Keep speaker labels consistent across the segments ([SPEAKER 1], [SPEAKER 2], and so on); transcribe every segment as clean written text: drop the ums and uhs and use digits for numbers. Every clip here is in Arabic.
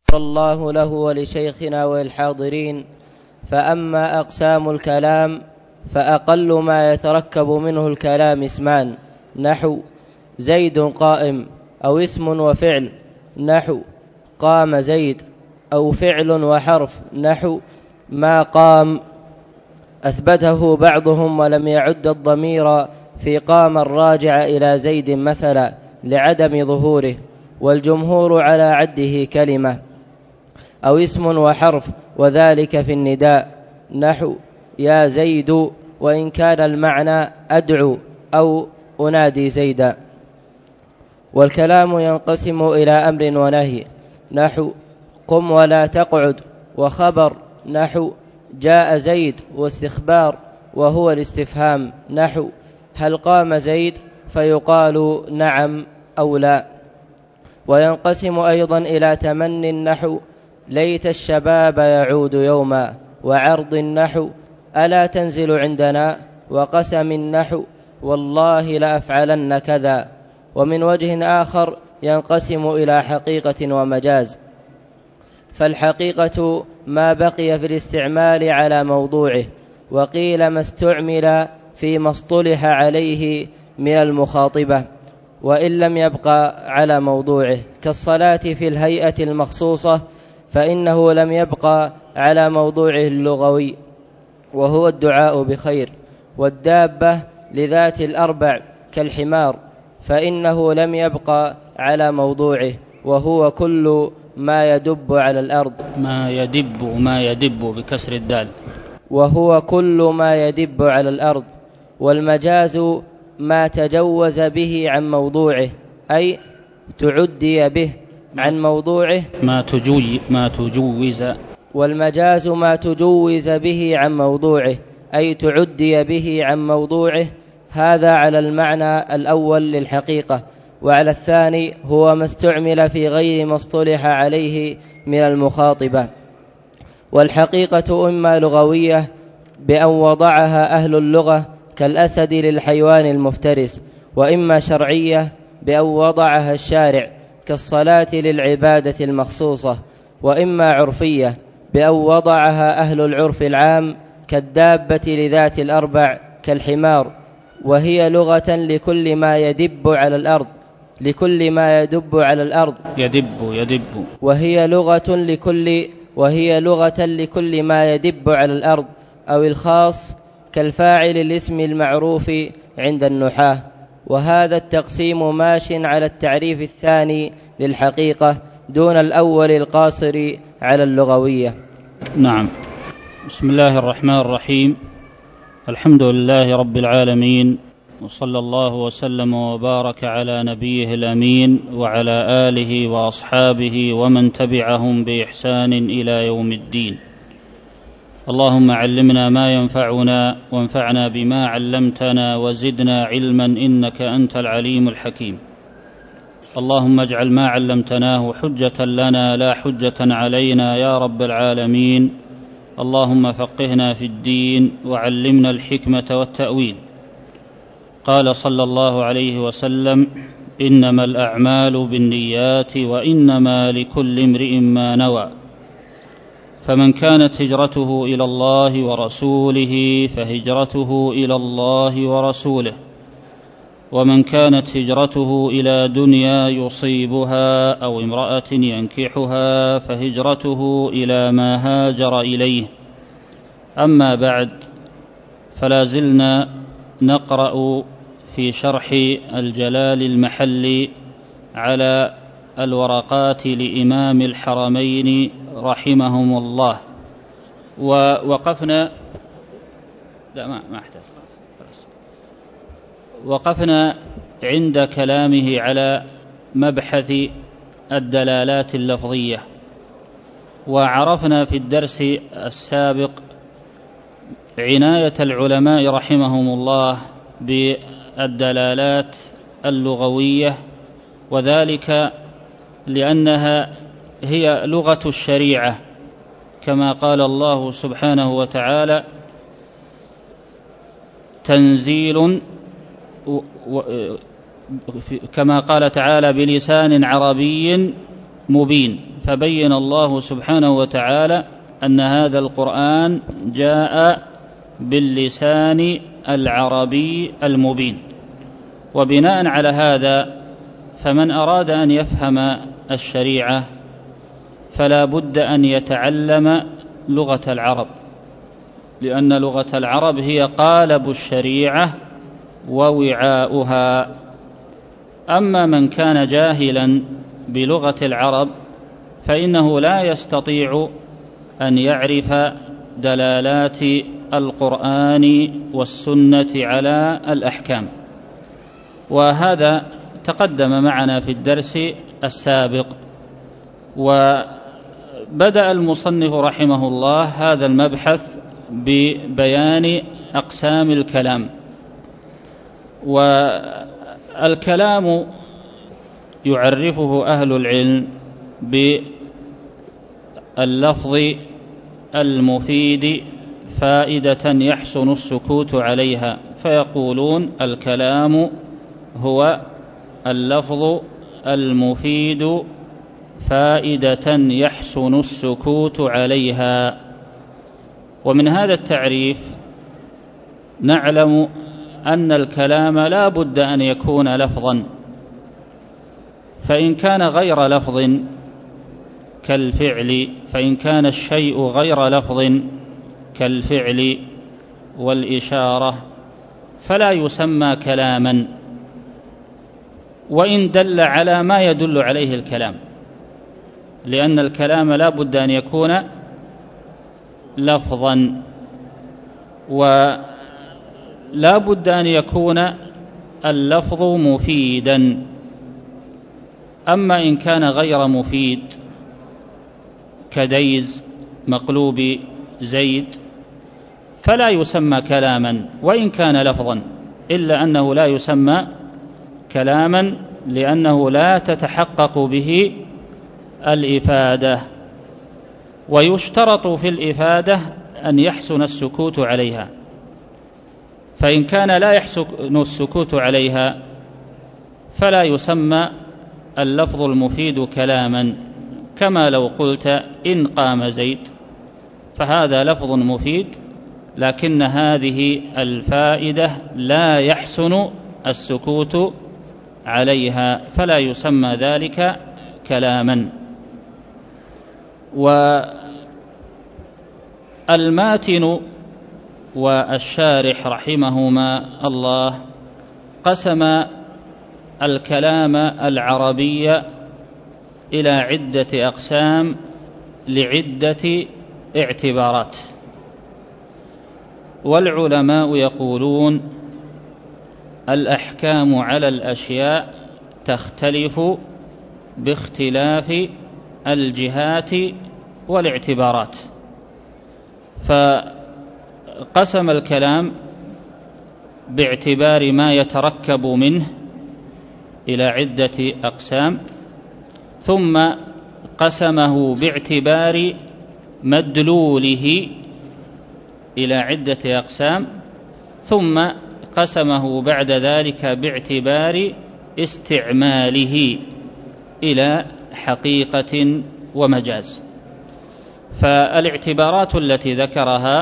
[SPEAKER 1] الله له ولشيخنا وللحاضرين. فأما أقسام الكلام فأقل ما يتركب منه الكلام اسمان، نحو زيد قائم، أو اسم وفعل نحو قام زيد، أو فعل وحرف نحو ما قام. أثبته بعضهم ولم يعد الضمير في قام الراجع إلى زيد مثلا لعدم ظهوره، والجمهور على عده كلمة، أو اسم وحرف، وذلك في النداء نحو يا زيد، وإن كان المعنى أدعو أو أنادي زيدا. والكلام ينقسم إلى أمر ونهي نحو قم ولا تقعد، وخبر نحو جاء زيد، واستخبار وهو الاستفهام نحو هل قام زيد، فيقال نعم أو لا. وينقسم أيضا إلى تمن نحو ليت الشباب يعود يوما، وعرض النحو ألا تنزل عندنا، وقسم النحو والله لأفعلن كذا. ومن وجه آخر ينقسم إلى حقيقة ومجاز، فالحقيقة ما بقي في الاستعمال على موضوعه، وقيل ما استعمل فيما اصطلح عليه من المخاطبة وإن لم يبقى على موضوعه، كالصلاة في الهيئة المخصوصة فإنه لم يبقى على موضوعه اللغوي وهو الدعاء بخير، والدابة لذات الأربع كالحمار فإنه لم يبقى على موضوعه وهو كل ما يدب على الأرض.
[SPEAKER 2] ما يدب بكسر الدال،
[SPEAKER 1] وهو كل ما يدب على الأرض. والمجاز ما تجوز به عن موضوعه، أي تعدي به عن موضوعه. والمجاز ما تجوز به عن موضوعه، أي تعدي به عن موضوعه. هذا على المعنى الأول للحقيقة، وعلى الثاني هو ما استعمل في غير ما اصطلح عليه من المخاطبة. والحقيقة إما لغوية بأن وضعها أهل اللغة كالأسد للحيوان المفترس، وإما شرعية بأن وضعها الشارع كالصلاة للعبادة المخصوصة، وإما عرفية بأن وضعها أهل العرف العام كالدابة لذات الأربع كالحمار، وهي لغة لكل ما يدب على الأرض، وهي لغة لكل ما يدب على الأرض، أو الخاص كالفاعل الاسم المعروف عند النحاة. وهذا التقسيم ماش على التعريف الثاني للحقيقة دون الأول القاصر على اللغوية.
[SPEAKER 2] نعم. بسم الله الرحمن الرحيم. الحمد لله رب العالمين، وصلى الله وسلم وبارك على نبيه الأمين وعلى آله وأصحابه ومن تبعهم بإحسان إلى يوم الدين. اللهم علمنا ما ينفعنا، وانفعنا بما علمتنا، وزدنا علما إنك أنت العليم الحكيم. اللهم اجعل ما علمتناه حجة لنا لا حجة علينا يا رب العالمين. اللهم فقهنا في الدين وعلمنا الحكمة والتأويل. قال صلى الله عليه وسلم: إنما الأعمال بالنيات وإنما لكل امرئ ما نوى، فمن كانت هجرته إلى الله ورسوله فهجرته إلى الله ورسوله، ومن كانت هجرته إلى دنيا يصيبها أو امرأة ينكحها فهجرته إلى ما هاجر إليه. أما بعد، فلا زلنا نقرأ في شرح الجلال المحلي على الورقات لإمام الحرمين رحمهم الله، وقفنا عند كلامه على مبحث الدلالات اللفظية. وعرفنا في الدرس السابق عناية العلماء رحمهم الله بالدلالات اللغوية، وذلك لأنها هي لغة الشريعة، كما قال الله سبحانه وتعالى: تنزيل، كما قال تعالى: بلسان عربي مبين. فبين الله سبحانه وتعالى أن هذا القرآن جاء باللسان العربي المبين. وبناء على هذا فمن أراد أن يفهم الشريعة فلا بد أن يتعلم لغة العرب، لأن لغة العرب هي قالب الشريعة ووعاؤها. أما من كان جاهلا بلغة العرب فإنه لا يستطيع أن يعرف دلالات القرآن والسنة على الأحكام، وهذا تقدم معنا في الدرس السابق. وبدأ المصنف رحمه الله هذا المبحث ببيان أقسام الكلام. والكلام يعرفه أهل العلم باللفظ المفيد فائدة يحسن السكوت عليها، فيقولون الكلام هو اللفظ المفيد فائدة يحسن السكوت عليها. ومن هذا التعريف نعلم أن الكلام لا بد أن يكون لفظا، فإن كان غير لفظ كالفعل، فإن كان الشيء غير لفظ كالفعل والإشارة فلا يسمى كلاما، وإن دل على ما يدل عليه الكلام، لأن الكلام لا بد أن يكون لفظا، ولا بد أن يكون اللفظ مفيدا. أما إن كان غير مفيد كديز مقلوب زيد فلا يسمى كلاما وإن كان لفظا، إلا أنه لا يسمى كلاما لأنه لا تتحقق به الإفادة. ويشترط في الإفادة أن يحسن السكوت عليها، فإن كان لا يحسن السكوت عليها فلا يسمى اللفظ المفيد كلاما، كما لو قلت إن قام زيد، فهذا لفظ مفيد لكن هذه الفائدة لا يحسن السكوت عليها، فلا يسمى ذلك كلاما. والماتن والشارح رحمهما الله قسم الكلام العربي إلى عدة أقسام لعدة اعتبارات. والعلماء يقولون الأحكام على الأشياء تختلف باختلاف الجهات والاعتبارات، فقسم الكلام باعتبار ما يتركب منه إلى عدة أقسام، ثم قسمه باعتبار مدلوله إلى عدة أقسام، ثم قسمه بعد ذلك باعتبار استعماله إلى حقيقة ومجاز. فالاعتبارات التي ذكرها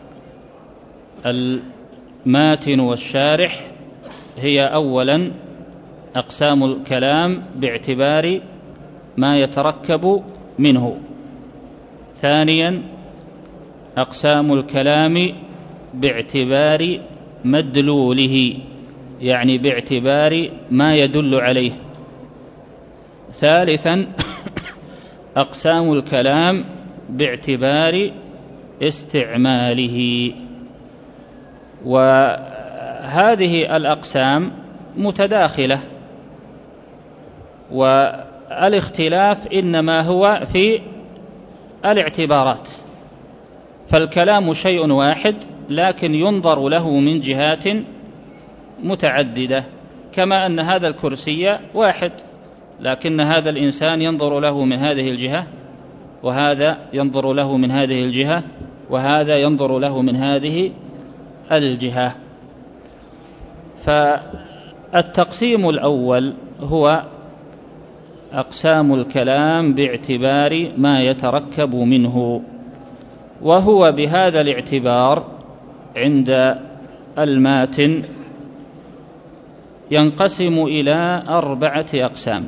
[SPEAKER 2] الماتن والشارح هي أولا أقسام الكلام باعتبار ما يتركب منه، ثانيا أقسام الكلام باعتبار مدلوله يعني باعتبار ما يدل عليه، ثالثا أقسام الكلام باعتبار استعماله. وهذه الأقسام متداخلة، والاختلاف إنما هو في الاعتبارات، فالكلام شيء واحد لكن ينظر له من جهات متعددة، كما أن هذا الكرسي واحد لكن هذا الإنسان ينظر له من هذه الجهة، وهذا ينظر له من هذه الجهة، وهذا ينظر له من هذه الجهة. فالتقسيم الأول هو أقسام الكلام باعتبار ما يتركب منه، وهو بهذا الاعتبار عند الماتن ينقسم إلى 4 أقسام.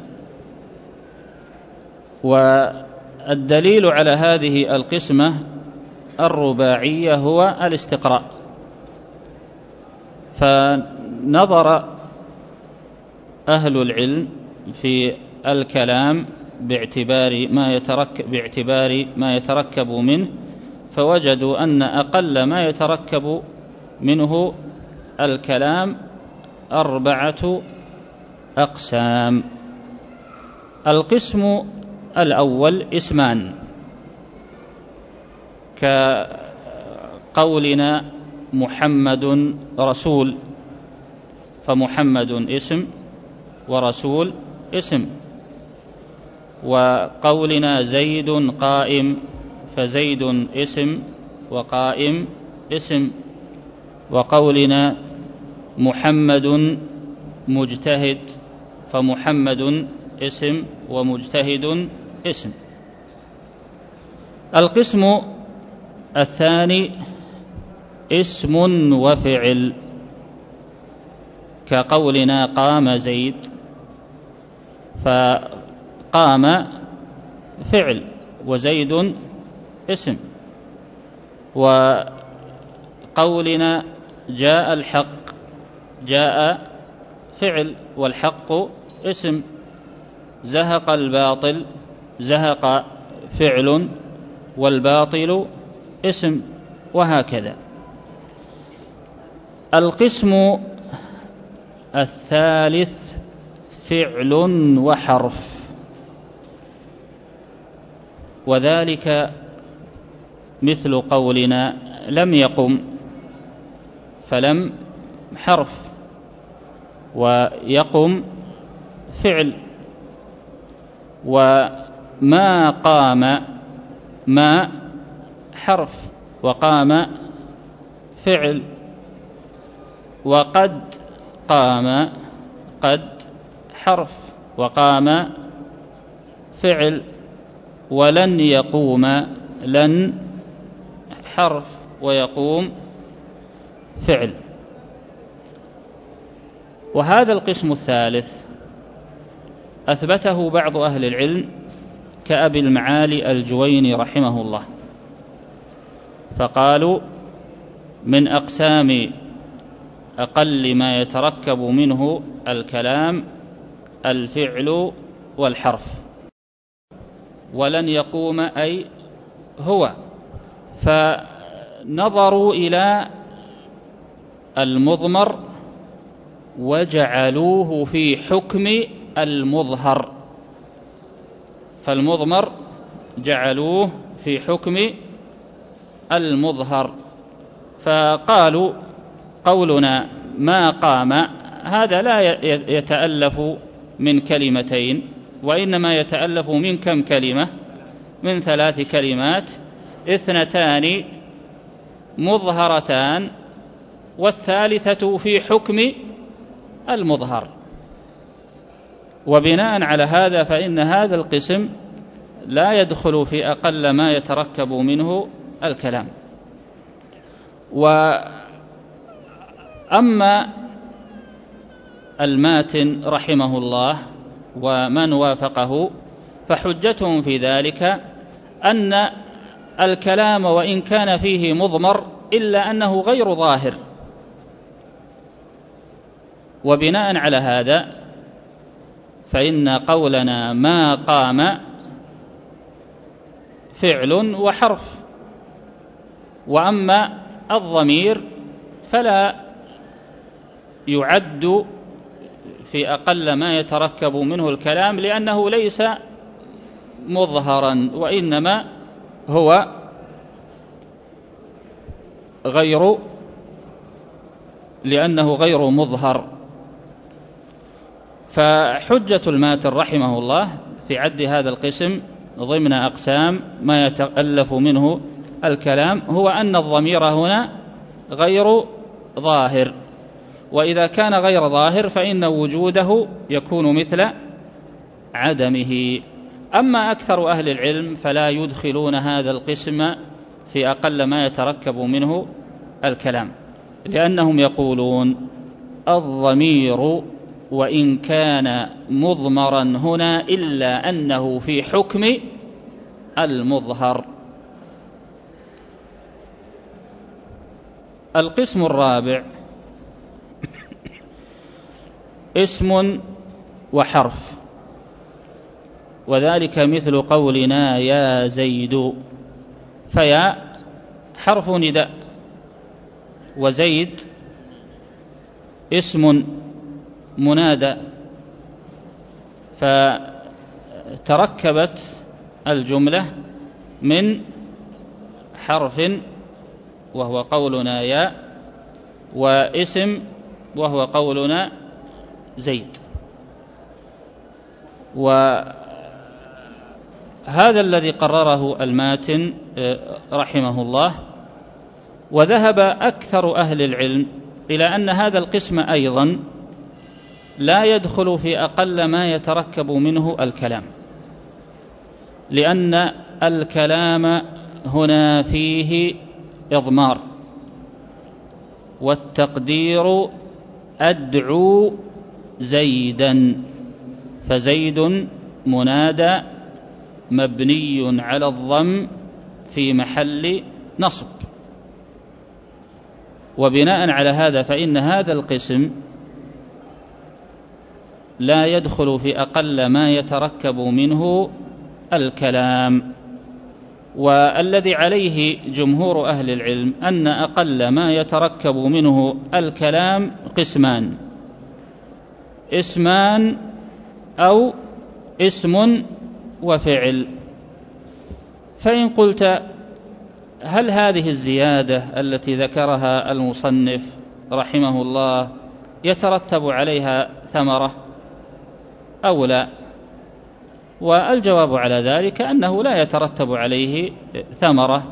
[SPEAKER 2] والدليل على هذه القسمة الرباعية هو الاستقراء. فنظر أهل العلم في الكلام باعتبار ما يتركب منه، فوجدوا أن أقل ما يتركب منه الكلام 4 أقسام. القسم الأول اسمان، كقولنا محمد رسول، فمحمد اسم ورسول اسم. وقولنا زيد قائم، فزيد اسم وقائم اسم. وقولنا محمد مجتهد، فمحمد اسم ومجتهد اسم. القسم الثاني اسم وفعل، كقولنا قام زيد، فقام فعل وزيد اسم. وقولنا جاء الحق، جاء فعل والحق اسم. زهق الباطل، زهق فعل والباطل اسم، وهكذا. القسم الثالث فعل وحرف، وذلك مثل قولنا لم يقم، فلم حرف ويقم فعل. وما قام، ما حرف وقام فعل. وقد قام، قد حرف وقام فعل. ولن يقوم، لن حرف ويقوم فعل. وهذا القسم الثالث أثبته بعض أهل العلم كأبي المعالي الجويني رحمه الله، فقالوا من أقسام أقل ما يتركب منه الكلام الفعل والحرف. ولن يقوم أي هو. فنظروا إلى المضمر وجعلوه في حكم المظهر، فالمضمر جعلوه في حكم المظهر. فقالوا قولنا ما قام هذا لا يتألف من كلمتين، وإنما يتألف من كم كلمة؟ من 3 كلمات، 2 مظهرتان والثالثة في حكم المظهر. وبناء على هذا فإن هذا القسم لا يدخل في أقل ما يتركب منه الكلام. وأما الماتن رحمه الله ومن وافقه فحجتهم في ذلك أن الكلام وإن كان فيه مضمر إلا أنه غير ظاهر. وبناء على هذا فإن قولنا ما قام فعل وحرف. وأما الضمير فلا يعد في أقل ما يتركب منه الكلام، لأنه ليس مظهرا، وإنما هو لأنه غير مظهر. فحجة الماتن رحمه الله في عد هذا القسم ضمن أقسام ما يتألف منه الكلام هو أن الضمير هنا غير ظاهر. وإذا كان غير ظاهر فإن وجوده يكون مثل عدمه. أما أكثر أهل العلم فلا يدخلون هذا القسم في أقل ما يتركب منه الكلام، لأنهم يقولون الضمير وإن كان مضمرا هنا إلا أنه في حكم المظهر. القسم الرابع اسم وحرف، وذلك مثل قولنا يا زيد، فيا حرف نداء، وزيد اسم منادى، فتركبت الجملة من حرف وهو قولنا يا، واسم وهو قولنا زيد. وهذا الذي قرره الماتن رحمه الله. وذهب أكثر أهل العلم إلى أن هذا القسم أيضا لا يدخل في أقل ما يتركب منه الكلام، لأن الكلام هنا فيه إضمار، والتقدير أدعو زيدا، فزيد منادى مبني على الضم في محل نصب. وبناء على هذا فإن هذا القسم لا يدخل في أقل ما يتركب منه الكلام. والذي عليه جمهور أهل العلم أن أقل ما يتركب منه الكلام قسمان: اسمان أو اسم وفعل. فإن قلت هل هذه الزيادة التي ذكرها المصنف رحمه الله يترتب عليها ثمرة أو لا؟ والجواب على ذلك أنه لا يترتب عليه ثمرة.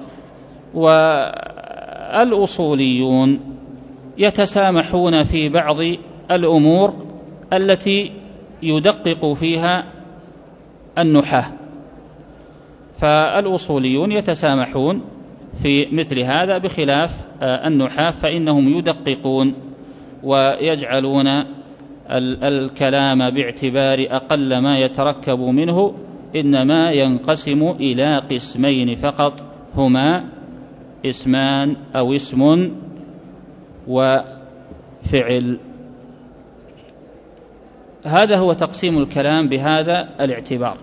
[SPEAKER 2] والأصوليون يتسامحون في بعض الأمور التي يدقق فيها النحاة، فالأصوليون يتسامحون في مثل هذا، بخلاف النحاة فإنهم يدققون ويجعلون الكلام باعتبار أقل ما يتركب منه إنما ينقسم إلى قسمين فقط، هما اسمان أو اسم وفعل. هذا هو تقسيم الكلام بهذا الاعتبار.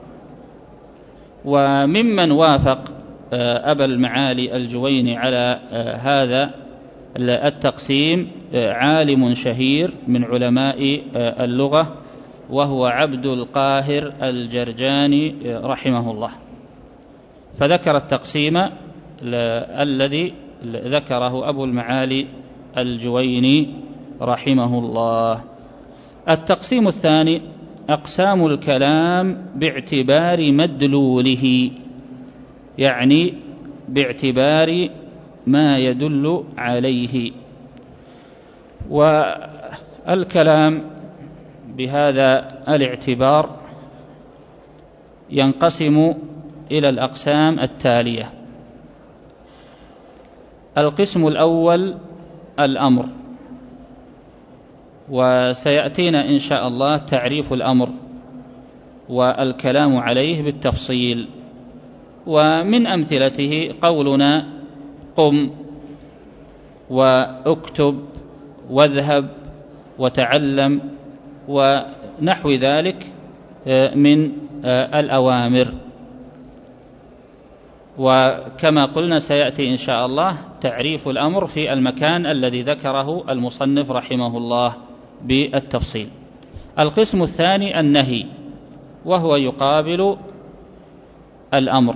[SPEAKER 2] وممن وافق أبا المعالي الجويني على هذا التقسيم عالم شهير من علماء اللغة، وهو عبد القاهر الجرجاني رحمه الله، فذكر التقسيم الذي ذكره أبو المعالي الجويني رحمه الله. التقسيم الثاني أقسام الكلام باعتبار مدلوله، يعني باعتبار ما يدل عليه. والكلام بهذا الاعتبار ينقسم إلى الأقسام التالية: القسم الأول الأمر، وسيأتينا إن شاء الله تعريف الأمر والكلام عليه بالتفصيل. ومن أمثلته قولنا قم واكتب واذهب وتعلم ونحو ذلك من الأوامر. وكما قلنا سيأتي إن شاء الله تعريف الأمر في المكان الذي ذكره المصنف رحمه الله بالتفصيل. القسم الثاني النهي، وهو يقابل الأمر،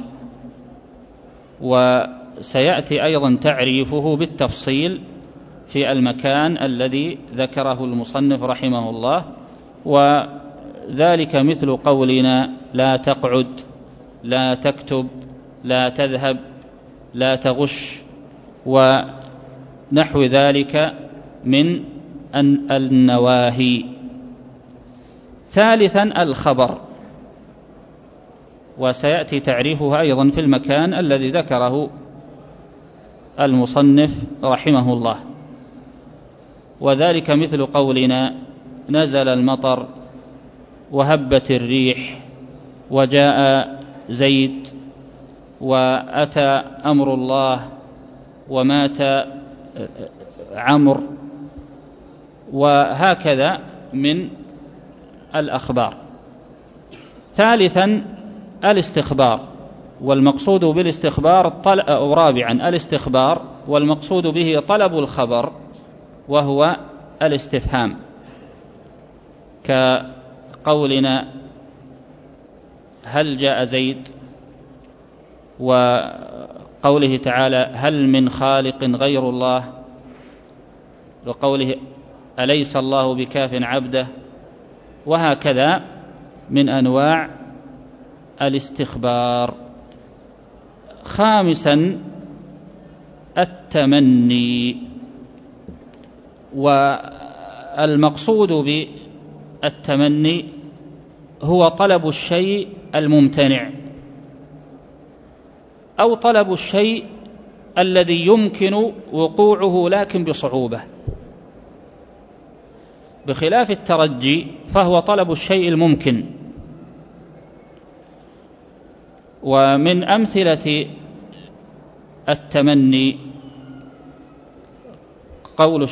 [SPEAKER 2] وسيأتي أيضا تعريفه بالتفصيل في المكان الذي ذكره المصنف رحمه الله. وذلك مثل قولنا لا تقعد، لا تكتب، لا تذهب، لا تغش، ونحو ذلك من النواهي. ثالثا الخبر، وسيأتي تعريفها أيضا في المكان الذي ذكره المصنف رحمه الله. وذلك مثل قولنا نزل المطر وهبت الريح وجاء زيد وأتى أمر الله ومات عمرو، وهكذا من الأخبار. ثالثا الاستخبار، والمقصود بالاستخبار أو رابعا الاستخبار والمقصود به طلب الخبر وهو الاستفهام، كقولنا هل جاء زيد، وقوله تعالى هل من خالق غير الله، وقوله أليس الله بكاف عبده، وهكذا من أنواع الاستخبار. خامسا التمني، والمقصود بالتمني هو طلب الشيء الممتنع أو طلب الشيء الذي يمكن وقوعه لكن بصعوبة، بخلاف الترجي فهو طلب الشيء الممكن. ومن أمثلة التمني قول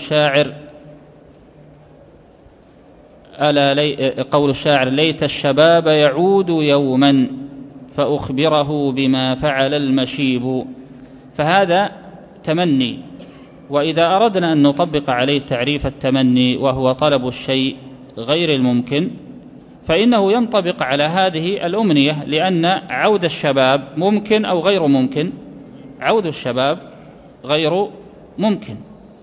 [SPEAKER 2] الشاعر ليت الشباب يعود يوما فأخبره بما فعل المشيب، فهذا تمني. وإذا أردنا أن نطبق عليه تعريف التمني وهو طلب الشيء غير الممكن، فإنه ينطبق على هذه الأمنية، لأن عود الشباب ممكن أو غير ممكن؟ عود الشباب غير ممكن.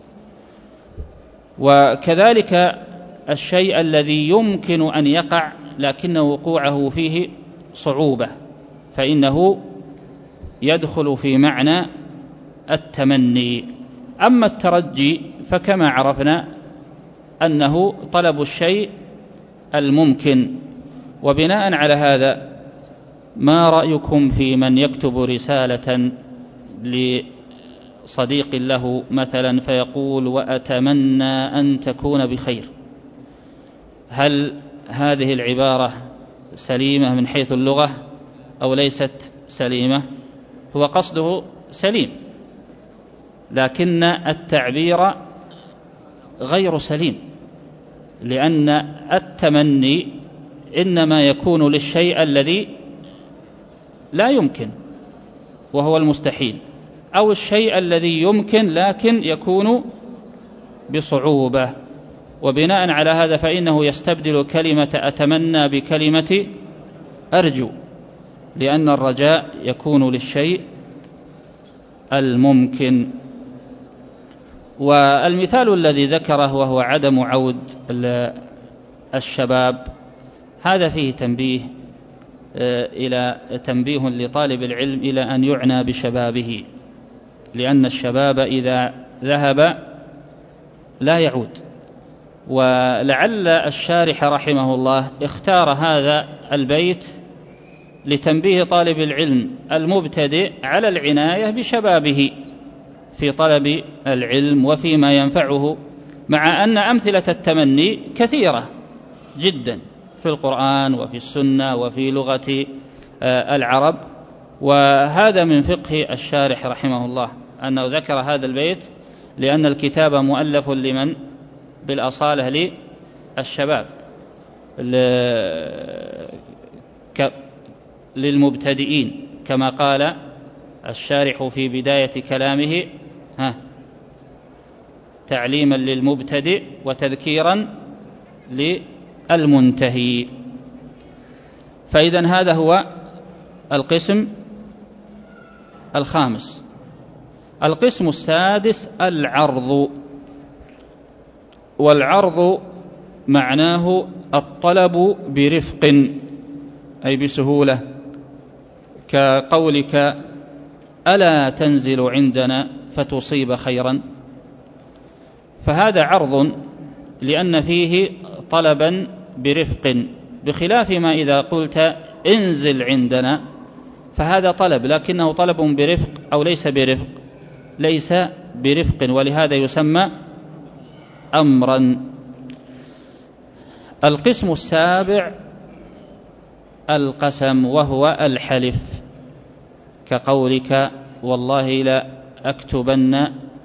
[SPEAKER 2] وكذلك الشيء الذي يمكن أن يقع لكن وقوعه فيه صعوبة، فإنه يدخل في معنى التمني. أما الترجي فكما عرفنا أنه طلب الشيء الممكن. وبناء على هذا ما رأيكم في من يكتب رسالة لصديق له مثلا فيقول وأتمنى أن تكون بخير؟ هل هذه العبارة سليمة من حيث اللغة أو ليست سليمة؟ هو قصده سليم، لكن التعبير غير سليم، لأن التمني إنما يكون للشيء الذي لا يمكن وهو المستحيل، أو الشيء الذي يمكن لكن يكون بصعوبة. وبناء على هذا فإنه يستبدل كلمة أتمنى بكلمة أرجو، لأن الرجاء يكون للشيء الممكن. والمثال الذي ذكره وهو عدم عود الشباب، هذا فيه تنبيه لطالب العلم إلى أن يعنى بشبابه، لأن الشباب إذا ذهب لا يعود. ولعل الشارح رحمه الله اختار هذا البيت لتنبيه طالب العلم المبتدئ على العناية بشبابه في طلب العلم وفيما ينفعه، مع أن أمثلة التمني كثيرة جدا في القرآن وفي السنة وفي لغة العرب. وهذا من فقه الشارح رحمه الله أنه ذكر هذا البيت، لأن الكتاب مؤلف لمن؟ بالأصالة للشباب، للمبتدئين، كما قال الشارح في بداية كلامه تعليما للمبتدئ وتذكيرا للمنتهي. فإذن هذا هو القسم الخامس. القسم السادس العرض، والعرض معناه الطلب برفق أي بسهولة، كقولك ألا تنزل عندنا فتصيب خيرا، فهذا عرض لأن فيه طلبا برفق، بخلاف ما إذا قلت انزل عندنا، فهذا طلب، لكنه طلب برفق أو ليس برفق؟ ليس برفق، ولهذا يسمى أمرا. القسم السابع القسم، وهو الحلف، كقولك والله لا أكتبن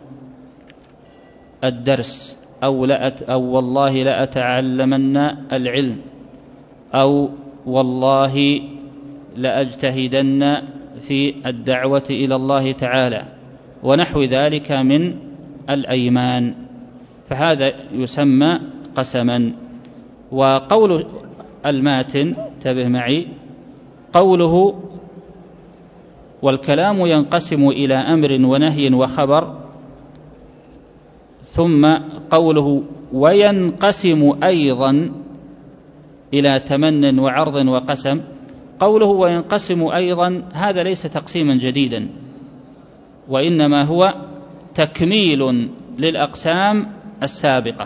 [SPEAKER 2] الدرس، أو والله لا أتعلمن العلم، أو والله لأجتهدن في الدعوة إلى الله تعالى، ونحو ذلك من الأيمان، فهذا يسمى قسما. وقول الماتن، انتبه معي، قوله والكلام ينقسم إلى أمر ونهي وخبر، ثم قوله وينقسم أيضا إلى تمن وعرض وقسم. قوله وينقسم أيضا هذا ليس تقسيما جديدا، وإنما هو تكميل للأقسام السابقة.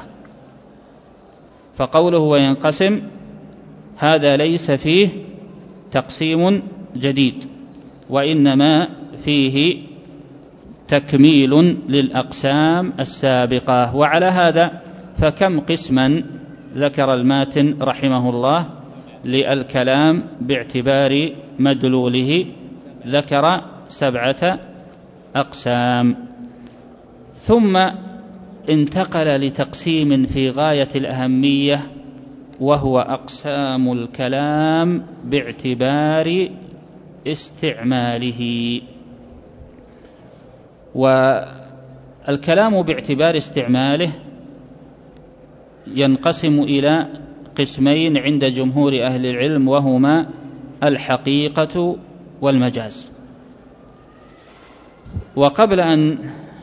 [SPEAKER 2] فقوله وينقسم هذا ليس فيه تقسيم جديد، وإنما فيه تكميل للأقسام السابقة. وعلى هذا فكم قسما ذكر الماتن رحمه الله للكلام باعتبار مدلوله؟ ذكر 7 أقسام، ثم انتقل لتقسيم في غاية الأهمية، وهو أقسام الكلام باعتبار استعماله. والكلام باعتبار استعماله ينقسم إلى قسمين عند جمهور أهل العلم، وهما الحقيقة والمجاز. وقبل أن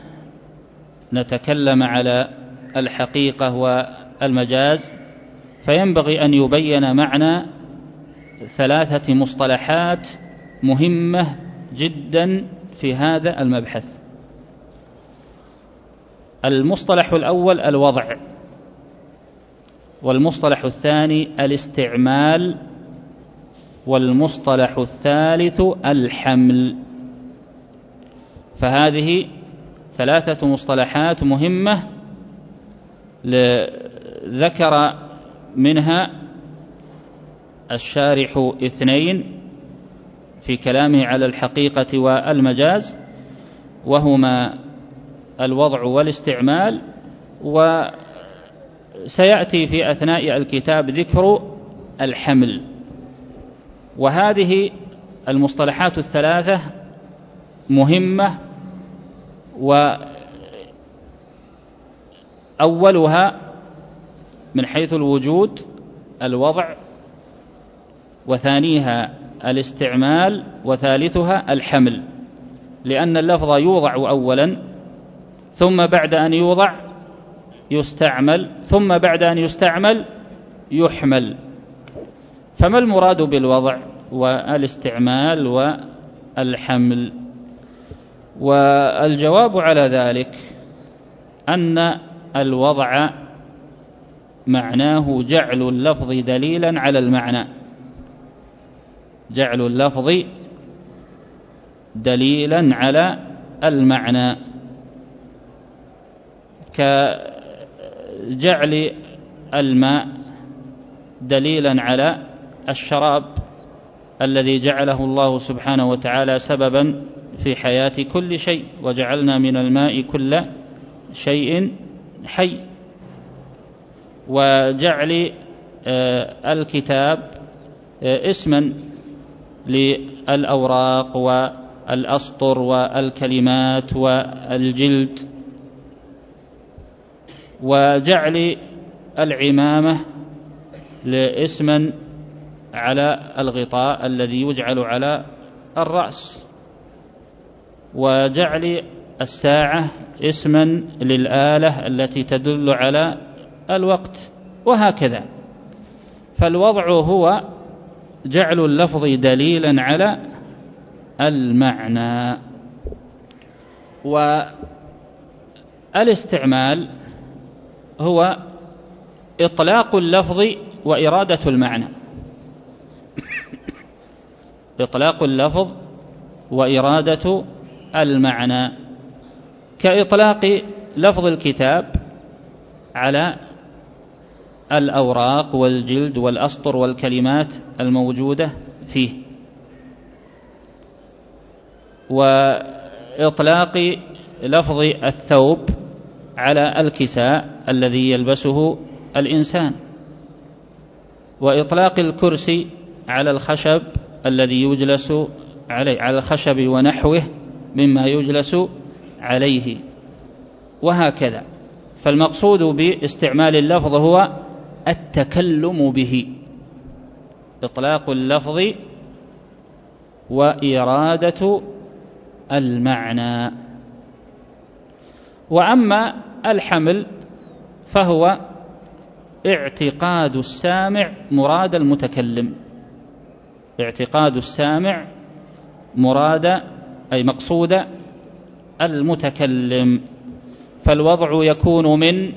[SPEAKER 2] نتكلم على الحقيقة والمجاز، فينبغي أن يبين معنى 3 مصطلحات مهمة جدا في هذا المبحث. المصطلح الأول الوضع، والمصطلح الثاني الاستعمال، والمصطلح الثالث الحمل. فهذه 3 مصطلحات مهمة، ذكر منها الشارح 2 في كلامه على الحقيقة والمجاز، وهما الوضع والاستعمال. وسيأتي في أثناء الكتاب ذكر الحمل. وهذه المصطلحات 3 مهمة، وأولها من حيث الوجود الوضع، وثانيها الاستعمال، وثالثها الحمل، لأن اللفظ يوضع أولا، ثم بعد أن يوضع يستعمل، ثم بعد أن يستعمل يحمل. فما المراد بالوضع والاستعمال والحمل؟ والجواب على ذلك أن الوضع معناه جعل اللفظ دليلا على المعنى، جعل اللفظ دليلا على المعنى، كجعل الماء دليلا على الشراب الذي جعله الله سبحانه وتعالى سببا في حياة كل شيء، وجعلنا من الماء كل شيء حي. وجعل الكتاب اسما للأوراق والأسطر والكلمات والجلد، وجعل العمامة اسما على الغطاء الذي يجعل على الرأس، وجعل الساعة اسما للآلة التي تدل على الوقت، وهكذا. فالوضع هو جعل اللفظ دليلا على المعنى. والاستعمال هو إطلاق اللفظ وإرادة المعنى. إطلاق اللفظ وإرادة المعنى، كإطلاق لفظ الكتاب على الأوراق والجلد والأسطر والكلمات الموجودة فيه، وإطلاق لفظ الثوب على الكساء الذي يلبسه الإنسان، وإطلاق الكرسي على الخشب الذي يجلس عليه، على الخشب ونحوه مما يجلس عليه، وهكذا. فالمقصود باستعمال اللفظ هو التكلم به، إطلاق اللفظ وإرادة المعنى. وأما الحمل فهو اعتقاد السامع مراد المتكلم، اعتقاد السامع مراد أي مقصود المتكلم، فالوضع يكون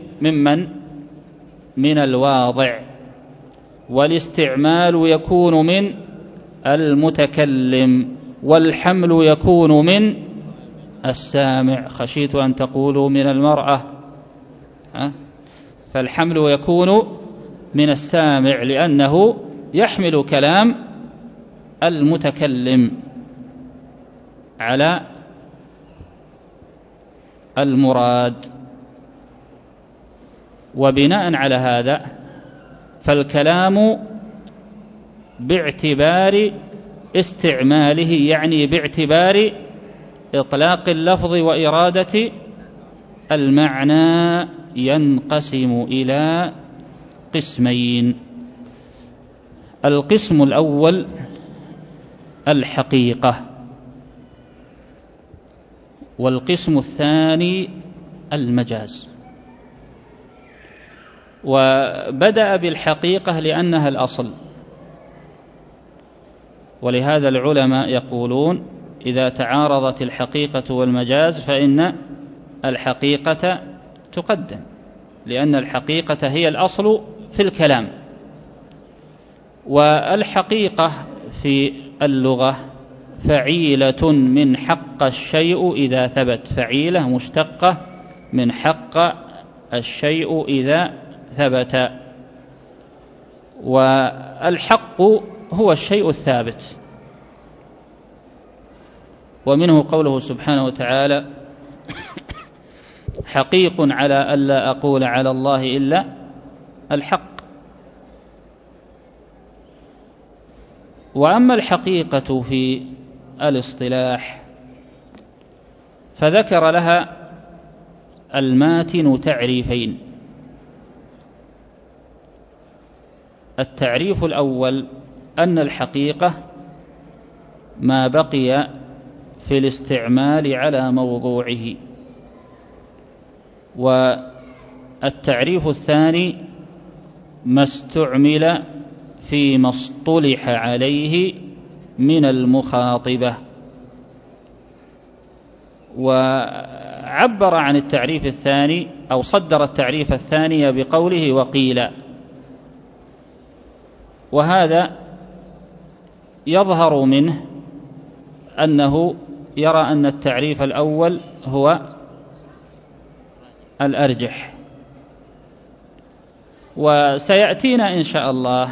[SPEAKER 2] من الواضع، والاستعمال يكون من المتكلم، والحمل يكون من السامع. خشيت أن تقولوا من المرأة، فالحمل يكون من السامع لأنه يحمل كلام المتكلم على المراد. وبناء على هذا فالكلام باعتبار استعماله، يعني باعتبار إطلاق اللفظ وإرادة المعنى، ينقسم إلى قسمين. القسم الأول الحقيقة، والقسم الثاني المجاز. وبدأ بالحقيقة لأنها الأصل، ولهذا العلماء يقولون إذا تعارضت الحقيقة والمجاز فإن الحقيقة تقدم، لأن الحقيقة هي الأصل في الكلام. والحقيقة في اللغة فعيلة من حق الشيء إذا ثبت، فعيلة مشتقة من حق الشيء إذا ثبت. والحق هو الشيء الثابت، ومنه قوله سبحانه وتعالى حقيق على ألا أقول على الله إلا الحق. وأما الحقيقة في الاصطلاح فذكر لها الماتن تعريفين. التعريف الأول أن الحقيقة ما بقي في الاستعمال على موضوعه، والتعريف الثاني ما استعمل فيما اصطلح عليه من المخاطبة. وعبر عن التعريف الثاني أو صدر التعريف الثاني بقوله وقيل، وهذا يظهر منه أنه يرى أن التعريف الأول هو الأرجح. وسيأتينا إن شاء الله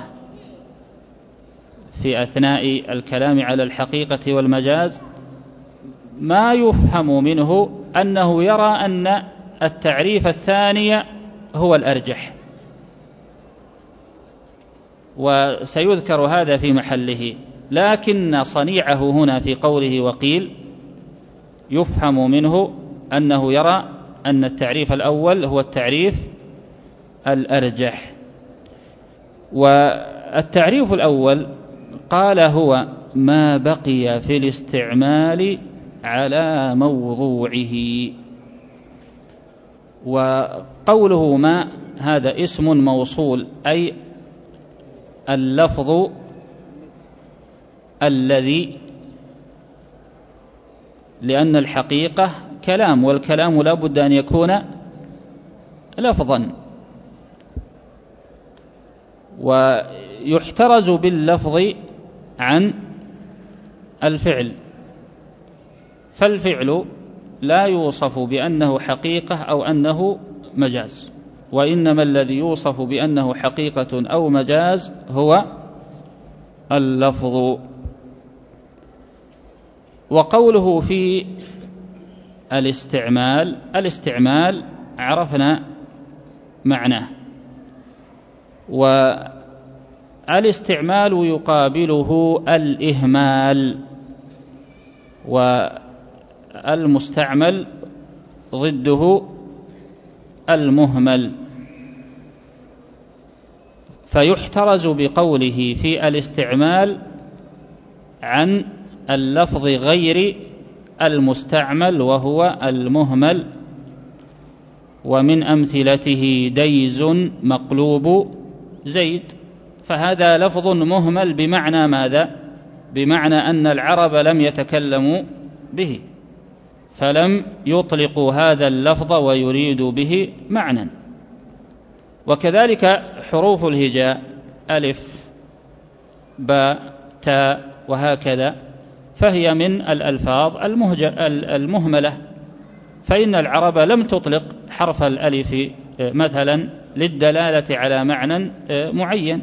[SPEAKER 2] في أثناء الكلام على الحقيقة والمجاز ما يفهم منه أنه يرى أن التعريف الثاني هو الأرجح، وسيذكر هذا في محله. لكن صنيعه هنا في قوله وقيل يفهم منه أنه يرى أن التعريف الأول هو التعريف الأرجح. والتعريف الأول قال هو ما بقي في الاستعمال على موضوعه. وقوله ما هذا اسم موصول، أي اللفظ الذي، لأن الحقيقة كلام، والكلام لا بد أن يكون لفظا، ويحترز باللفظ عن الفعل، فالفعل لا يوصف بأنه حقيقة أو أنه مجاز، وإنما الذي يوصف بأنه حقيقة أو مجاز هو اللفظ. وقوله في الاستعمال عرفنا معناه، والاستعمال يقابله الإهمال، والمستعمل ضده المهمل. فيحترز بقوله في الاستعمال عن اللفظ غير المستعمل وهو المهمل. ومن أمثلته ديز مقلوب زيد، فهذا لفظ مهمل بمعنى ماذا؟ بمعنى أن العرب لم يتكلموا به، فلم يطلقوا هذا اللفظ ويريدوا به معنى. وكذلك حروف الهجاء ألف باء تاء وهكذا، فهي من الألفاظ المهملة، فإن العرب لم تطلق حرف الألف مثلا للدلالة على معنى معين.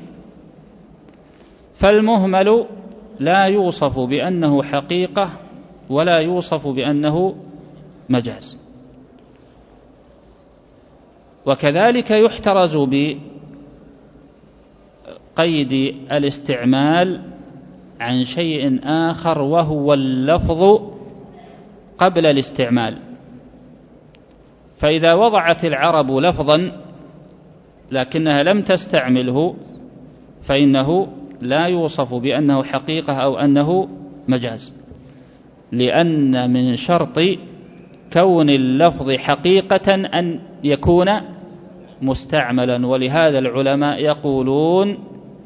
[SPEAKER 2] فالمهمل لا يوصف بأنه حقيقة ولا يوصف بأنه مجاز. وكذلك يحترز بقيد الاستعمال عن شيء آخر وهو اللفظ قبل الاستعمال. فإذا وضعت العرب لفظا لكنها لم تستعمله فإنه لا يوصف بأنه حقيقة أو أنه مجاز، لأن من شرط كون اللفظ حقيقة أن يكون مستعملا. ولهذا العلماء يقولون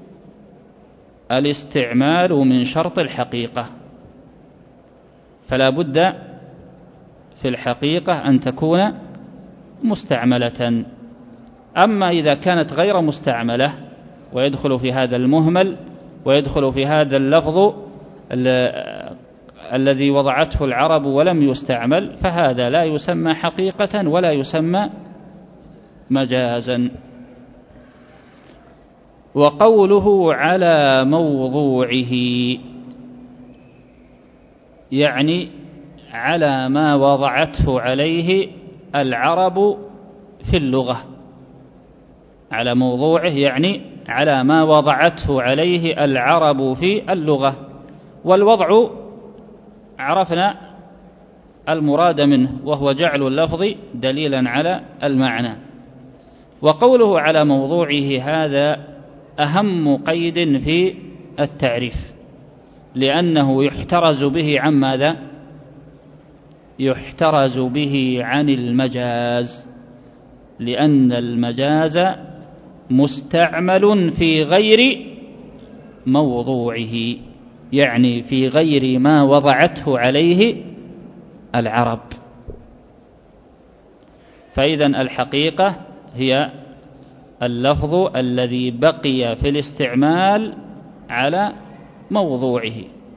[SPEAKER 2] الاستعمال من شرط الحقيقة، فلا بد في الحقيقة أن تكون مستعملة. أما إذا كانت غير مستعملة ويدخل في هذا المهمل ويدخل في هذا اللفظ الذي وضعته العرب ولم يستعمل، فهذا لا يسمى حقيقة ولا يسمى مجازا. وقوله على موضوعه يعني على ما وضعته عليه العرب في اللغة. على موضوعه يعني على ما وضعته عليه العرب في اللغة. والوضع عرفنا المراد منه وهو جعل اللفظ دليلا على المعنى. وقوله على موضوعه هذا أهم قيد في التعريف، لأنه يحترز به عن ماذا؟ يحترز به عن المجاز، لأن المجاز مستعمل في غير موضوعه، يعني في غير ما وضعته عليه العرب. فإذن الحقيقة هي اللفظ الذي بقي في الاستعمال على موضوعه.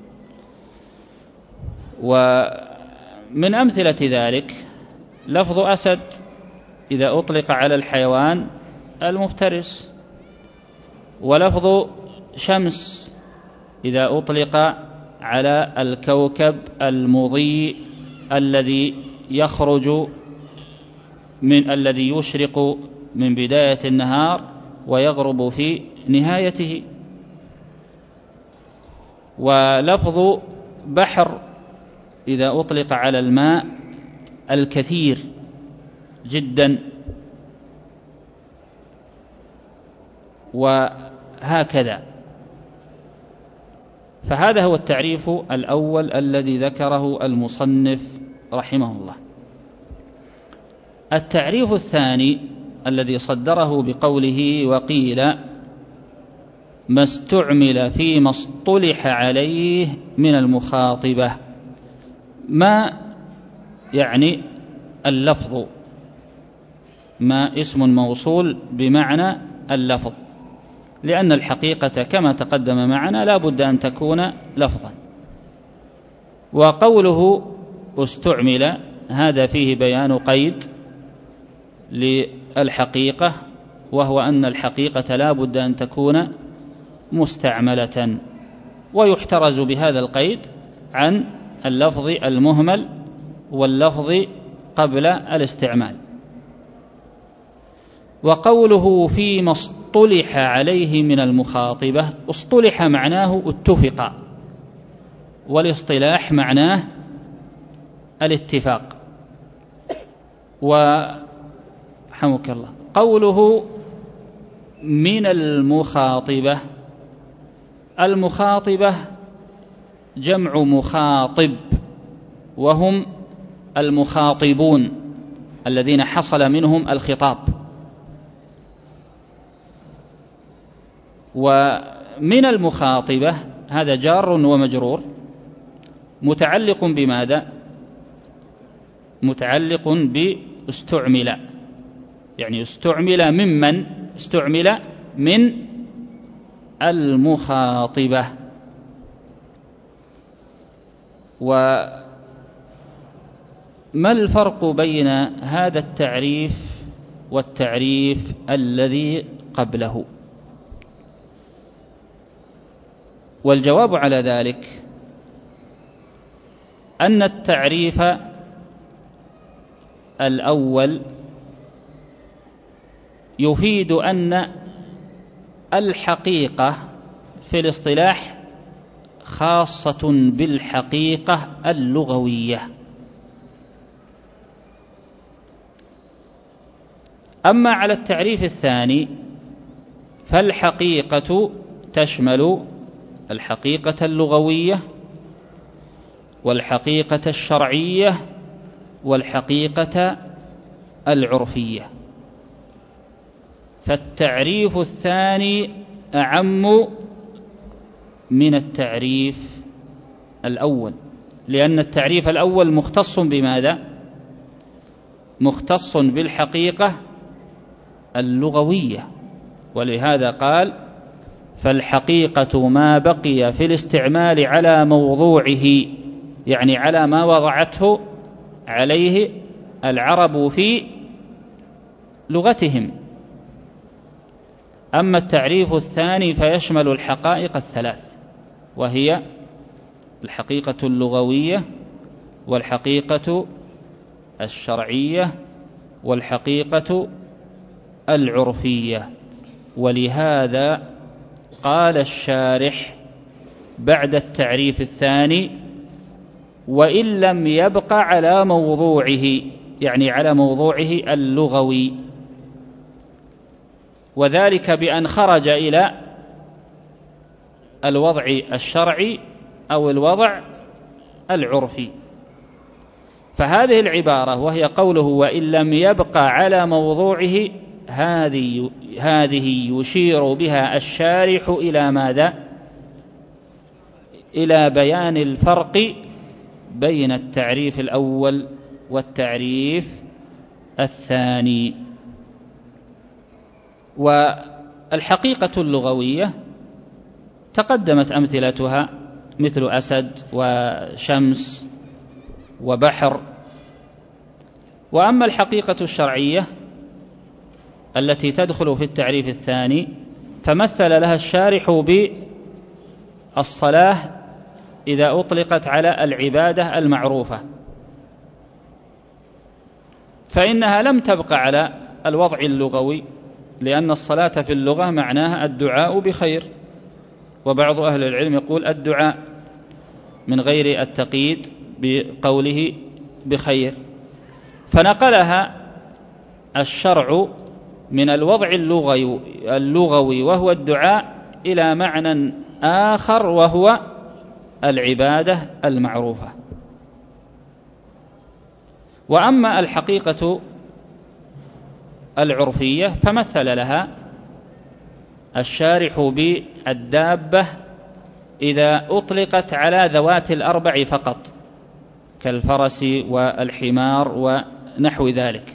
[SPEAKER 2] ومن أمثلة ذلك لفظ أسد إذا أطلق على الحيوان المفترس، ولفظ شمس إذا أطلق على الكوكب المضيء الذي يخرج الذي يشرق من بداية النهار ويغرب في نهايته. ولفظ بحر إذا أطلق على الماء الكثير جدا، وهكذا. فهذا هو التعريف الأول الذي ذكره المصنف رحمه الله. التعريف الثاني الذي صدره بقوله وقيل ما استعمل فيما اصطلح عليه من المخاطبة. ما يعني اللفظ، ما اسم موصول بمعنى اللفظ، لأن الحقيقة كما تقدم معنا لا بد أن تكون لفظا. وقوله استعمل هذا فيه بيان قيد للحقيقة، وهو أن الحقيقة لا بد أن تكون مستعملة، ويحترز بهذا القيد عن اللفظ المهمل واللفظ قبل الاستعمال. وقوله فيما اصطلح عليه من المخاطبة، اصطلح معناه اتفق، والاصطلاح معناه الاتفاق. وحمك الله قوله من المخاطبة، المخاطبة جمع مخاطب، وهم المخاطبون الذين حصل منهم الخطاب. ومن المخاطبة هذا جار ومجرور متعلق بماذا؟ متعلق باستعمل، يعني استعمل ممن؟ استعمل من المخاطبة. وما الفرق بين هذا التعريف والتعريف الذي قبله؟ والجواب على ذلك أن التعريف الأول يفيد أن الحقيقة في الاصطلاح خاصة بالحقيقة اللغوية. أما على التعريف الثاني فالحقيقة تشمل الحقيقة اللغوية والحقيقة الشرعية والحقيقة العرفية. فالتعريف الثاني أعم من التعريف الأول، لأن التعريف الأول مختص بماذا؟ مختص بالحقيقة اللغوية، ولهذا قال فالحقيقة ما بقي في الاستعمال على موضوعه، يعني على ما وضعته عليه العرب في لغتهم. أما التعريف الثاني فيشمل الحقائق الثلاث، وهي الحقيقة اللغوية والحقيقة الشرعية والحقيقة العرفية. ولهذا قال الشارح بعد التعريف الثاني وإن لم يبق على موضوعه، يعني على موضوعه اللغوي، وذلك بأن خرج إلى الوضع الشرعي أو الوضع العرفي. فهذه العبارة وهي قوله وإن لم يبق على موضوعه، هذه يشير بها الشارح إلى ماذا؟ إلى بيان الفرق بين التعريف الأول والتعريف الثاني. والحقيقة اللغوية تقدمت أمثلتها مثل أسد وشمس وبحر. وأما الحقيقة الشرعية التي تدخل في التعريف الثاني فمثل لها الشارح بالصلاة إذا أطلقت على العبادة المعروفة، فإنها لم تبق على الوضع اللغوي، لأن الصلاة في اللغة معناها الدعاء بخير، وبعض أهل العلم يقول الدعاء من غير التقييد بقوله بخير، فنقلها الشرع من الوضع اللغوي وهو الدعاء إلى معنى آخر وهو العبادة المعروفة. وأما الحقيقة العرفية فمثل لها الشارح بالدابة إذا أطلقت على ذوات الأربع فقط كالفرس والحمار ونحو ذلك،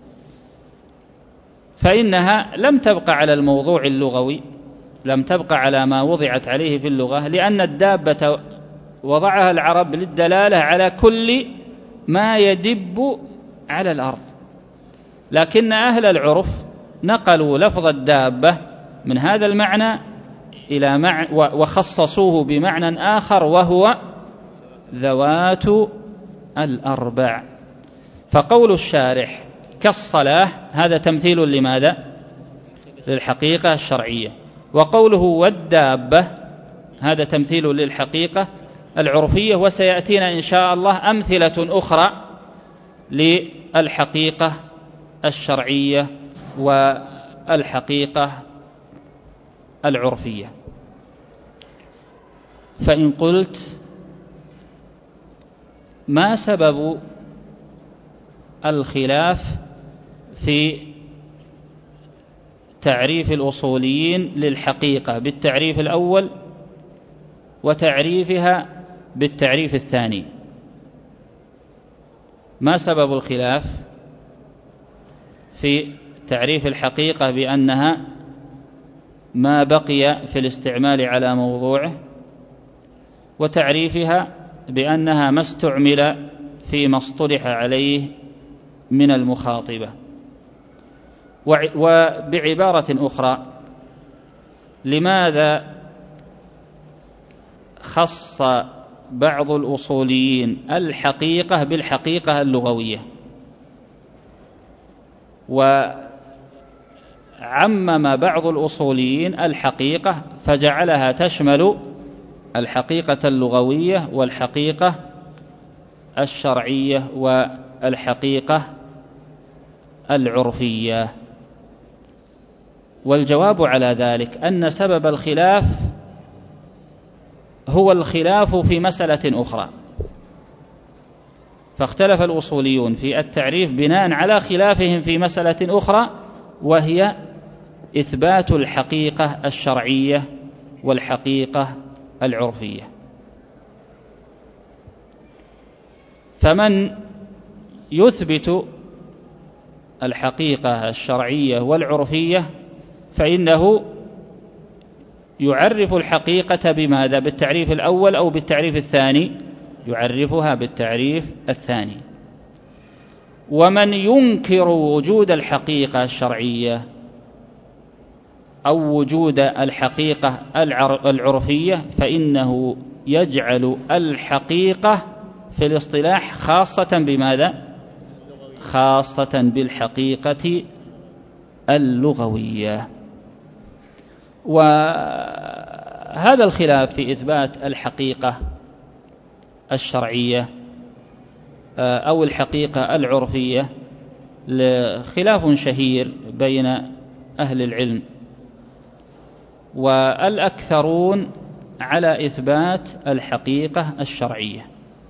[SPEAKER 2] فإنها لم تبقى على الموضوع اللغوي، لم تبقى على ما وضعت عليه في اللغة، لأن الدابة وضعها العرب للدلالة على كل ما يدب على الأرض، لكن أهل العرف نقلوا لفظ الدابة من هذا المعنى إلى وخصصوه بمعنى آخر وهو ذوات الأربع. فقول الشارح كالصلاة هذا تمثيل لماذا؟ للحقيقة الشرعية، وقوله والدابة هذا تمثيل للحقيقة العرفية، وسيأتينا إن شاء الله أمثلة أخرى للحقيقة الشرعية والحقيقة العرفية. فإن قلت ما سبب الخلاف في تعريف الأصوليين للحقيقة بالتعريف الأول وتعريفها بالتعريف الثاني؟ ما سبب الخلاف في تعريف الحقيقة بأنها ما بقي في الاستعمال على موضوعه، وتعريفها بأنها ما استعمل فيما اصطلح عليه من المخاطبة؟ وبعبارة أخرى، لماذا خص بعض الأصوليين الحقيقة بالحقيقة اللغوية، وعمم بعض الأصوليين الحقيقة فجعلها تشمل الحقيقة اللغوية والحقيقة الشرعية والحقيقة العرفية؟ والجواب على ذلك أن سبب الخلاف هو الخلاف في مسألة أخرى، فاختلف الأصوليون في التعريف بناء على خلافهم في مسألة أخرى، وهي إثبات الحقيقة الشرعية والحقيقة العرفية. فمن يثبت الحقيقة الشرعية والعرفية فإنه يعرف الحقيقة بماذا؟ بالتعريف الأول أو بالتعريف الثاني؟ يعرفها بالتعريف الثاني. ومن ينكر وجود الحقيقة الشرعية أو وجود الحقيقة العرفية فإنه يجعل الحقيقة في الاصطلاح خاصة بماذا؟ خاصة بالحقيقة اللغوية. وهذا الخلاف في إثبات الحقيقة الشرعية أو الحقيقة العرفية خلاف شهير بين أهل العلم، والأكثرون على إثبات الحقيقة الشرعية،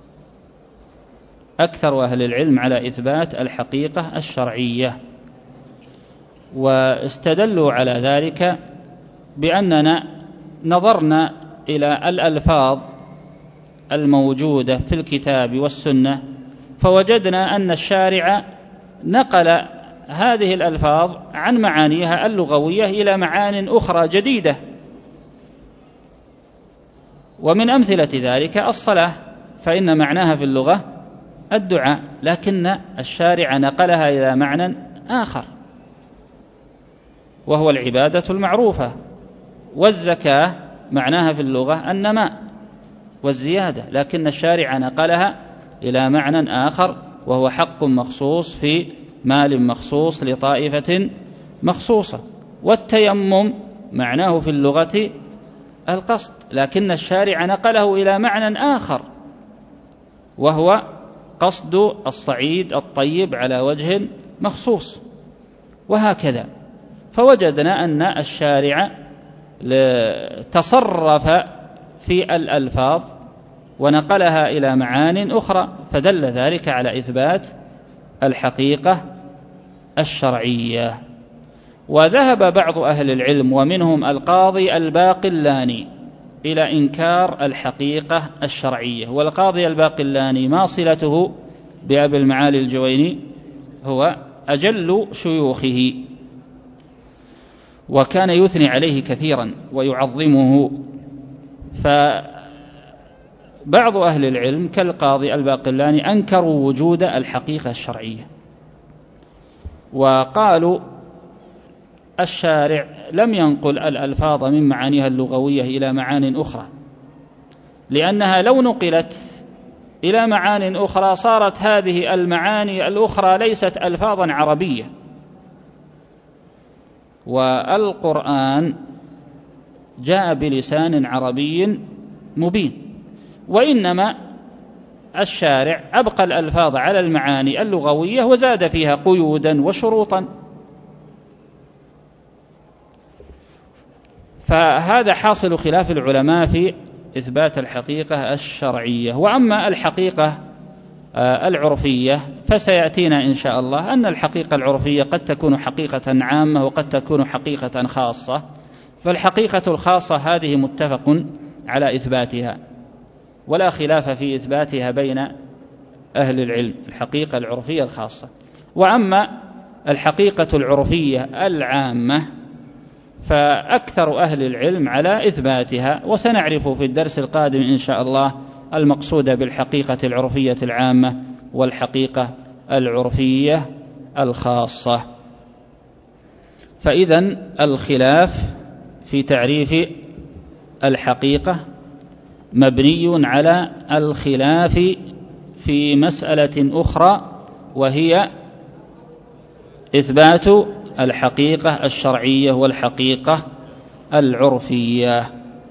[SPEAKER 2] أكثر أهل العلم على إثبات الحقيقة الشرعية، واستدلوا على ذلك بأننا نظرنا إلى الألفاظ الموجودة في الكتاب والسنة فوجدنا أن الشارع نقل هذه الألفاظ عن معانيها اللغوية إلى معان أخرى جديدة. ومن أمثلة ذلك الصلاة، فإن معناها في اللغة الدعاء، لكن الشارع نقلها إلى معنى آخر وهو العبادة المعروفة. والزكاة معناها في اللغة النماء والزيادة، لكن الشارع نقلها إلى معنى آخر وهو حق مخصوص في مال مخصوص لطائفة مخصوصة. والتيمم معناه في اللغة القصد، لكن الشارع نقله إلى معنى آخر وهو قصد الصعيد الطيب على وجه مخصوص، وهكذا. فوجدنا أن الشارع تصرف في الألفاظ ونقلها إلى معان أخرى، فدل ذلك على إثبات الحقيقة الشرعية. وذهب بعض أهل العلم ومنهم القاضي الباقلاني إلى إنكار الحقيقة الشرعية. والقاضي الباقلاني ما صلته بأبي المعالي الجويني؟ هو أجل شيوخه، وكان يثني عليه كثيرا ويعظمه. بعض أهل العلم كالقاضي الباقلاني أنكروا وجود الحقيقة الشرعية، وقالوا الشارع لم ينقل الألفاظ من معانيها اللغوية إلى معان أخرى، لأنها لو نقلت إلى معان أخرى صارت هذه المعاني الأخرى ليست ألفاظا عربية، والقرآن جاء بلسان عربي مبين، وإنما الشارع أبقى الألفاظ على المعاني اللغوية وزاد فيها قيودا وشروطا. فهذا حاصل خلاف العلماء في إثبات الحقيقة الشرعية. وأما الحقيقة العرفية فسيأتينا إن شاء الله أن الحقيقة العرفية قد تكون حقيقة عامة وقد تكون حقيقة خاصة، فالحقيقة الخاصة هذه متفق على إثباتها ولا خلاف في إثباتها بين أهل العلم، الحقيقة العرفية الخاصة. وأما الحقيقة العرفية العامة فأكثر أهل العلم على إثباتها، وسنعرف في الدرس القادم إن شاء الله المقصود بالحقيقة العرفية العامة والحقيقة العرفية الخاصة. فإذن الخلاف في تعريف الحقيقة مبني على الخلاف في مسألة أخرى، وهي إثبات الحقيقة الشرعية والحقيقة العرفية.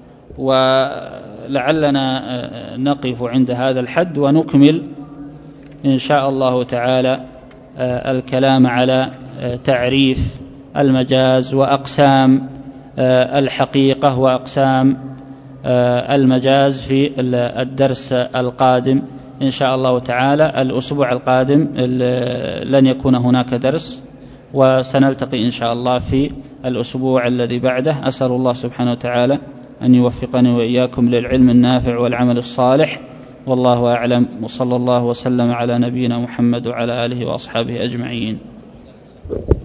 [SPEAKER 2] ولعلنا نقف عند هذا الحد ونكمل إن شاء الله تعالى الكلام على تعريف المجاز وأقسام الحقيقة وأقسام المجاز في الدرس القادم إن شاء الله تعالى. الأسبوع القادم لن يكون هناك درس، وسنلتقي إن شاء الله في الأسبوع الذي بعده. أسأل الله سبحانه وتعالى أن يوفقني وإياكم للعلم النافع والعمل الصالح، والله أعلم، وصلى الله وسلم على نبينا محمد وعلى آله وأصحابه أجمعين.